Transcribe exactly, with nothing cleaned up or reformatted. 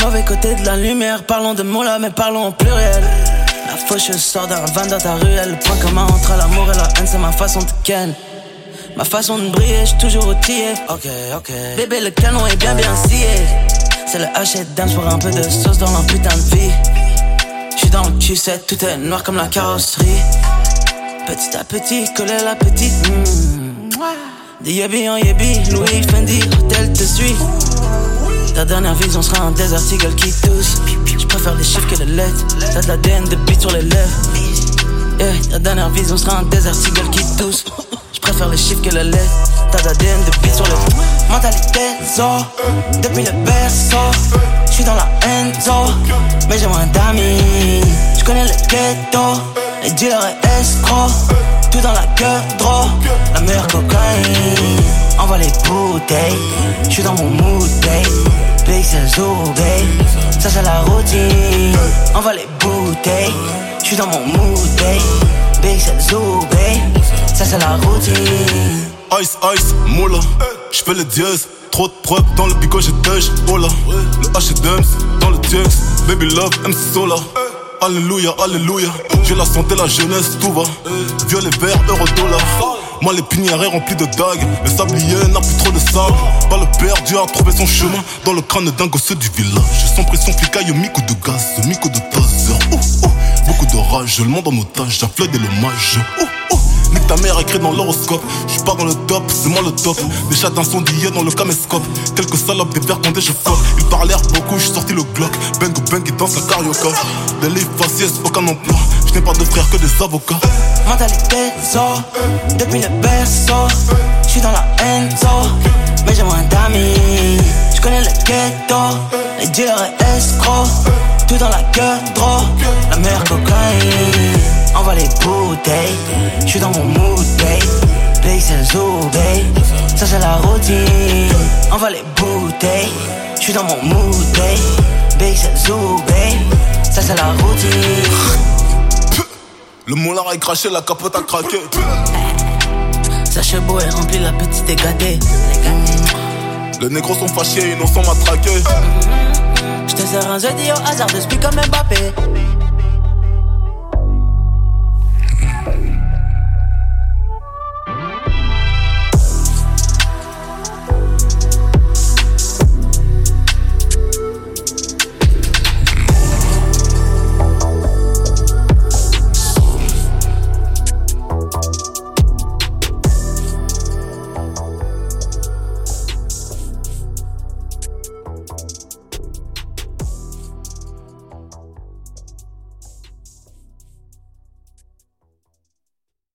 mauvais côté de la lumière. Parlons de mots-là, mais parlons au pluriel. La faucheuse sort d'un van dans ta ruelle. Le point commun entre l'amour et la haine, c'est ma façon de ken. Ma façon de briller, j'suis toujours outillé. Ok, ok. Bébé, le canon est bien bien scié. C'est le H et dance pour un peu de sauce dans leur putain de vie. J'suis dans le Q sept, tout est noir comme la carrosserie. Petit à petit, coller la petite. Mmh. Des yébi en yébi, Louis Fendi, hôtel te suit. Ta dernière vision sera un désert eagle qui tousse. J'préfère les chiffres que les lettres. T'as de l'A D N de beat sur les lèvres. Yeah, ta dernière vision sera un désert eagle qui tousse. J'préfère les chiffres que les lettres. T'as de l'A D N de beat sur les mentalité zo. Depuis le berceau, j'suis dans la enzo. Mais j'ai moins d'amis. J'connais le ghetto. Les dealers et escrocs. Tout dans la queue, draw. La meilleure cocaïne. Envoie les bouteilles. J'suis dans mon mood, babe. Big c'est zoo, babe. Ça c'est la routine. Envoie les bouteilles. J'suis dans mon mood, babe. Big c'est zoo, babe. Ça c'est la routine. Ice, ice, moula. J'fais le dièse. Trop de preuves dans le bigot, j'ai dèche. Oh là. Le H et Dems dans le T X. Baby love, M C Sola. Alléluia, alléluia. J'ai la santé, la jeunesse, tout va. Violet, vert, euro, dollar. Moi les pinières est rempli de dagues. Le sablier n'a plus trop de sable. Pas le perdu a trouvé son chemin dans le crâne d'un gosse du village. Sans pression, flicaille, mico de gaz, mico de taser. Oh, oh. Beaucoup de rage, le monde en otage, j'afflède et le mage. Oh, oh. Nique ta mère écrit dans l'horoscope. J'suis pas dans le top, c'est moi le top. Des chats incendiés dans le caméscope. Quelques salopes, des verres condés, je fuck. Ils parlèrent beaucoup, j'suis sorti le Glock. Bang bang, ils dansent la carioca. Des livres faciès, aucun emploi. J'n'ai pas de frères que des avocats. Mentalité zo. Depuis le berceau, j'suis dans la enzo. Mais j'ai moins d'amis. J'connais le ghetto. Les dealers et escrocs. Tout dans la queue, draw. La meilleure cocaïne. Envoie les bouteilles. J'suis dans mon mood, babe. Big c'est le zoo, babe. Ça c'est la routine. Envoie les bouteilles. J'suis dans mon mood, babe. Big c'est le zoo, babe. Ça c'est la routine. Le moulard a craché, la capote a craqué. Sa chevaux est remplie, la petite est gâtée. Les négros sont fâchés, innocents matraqués. J'te sers un jeudi au hasard de speak comme Mbappé.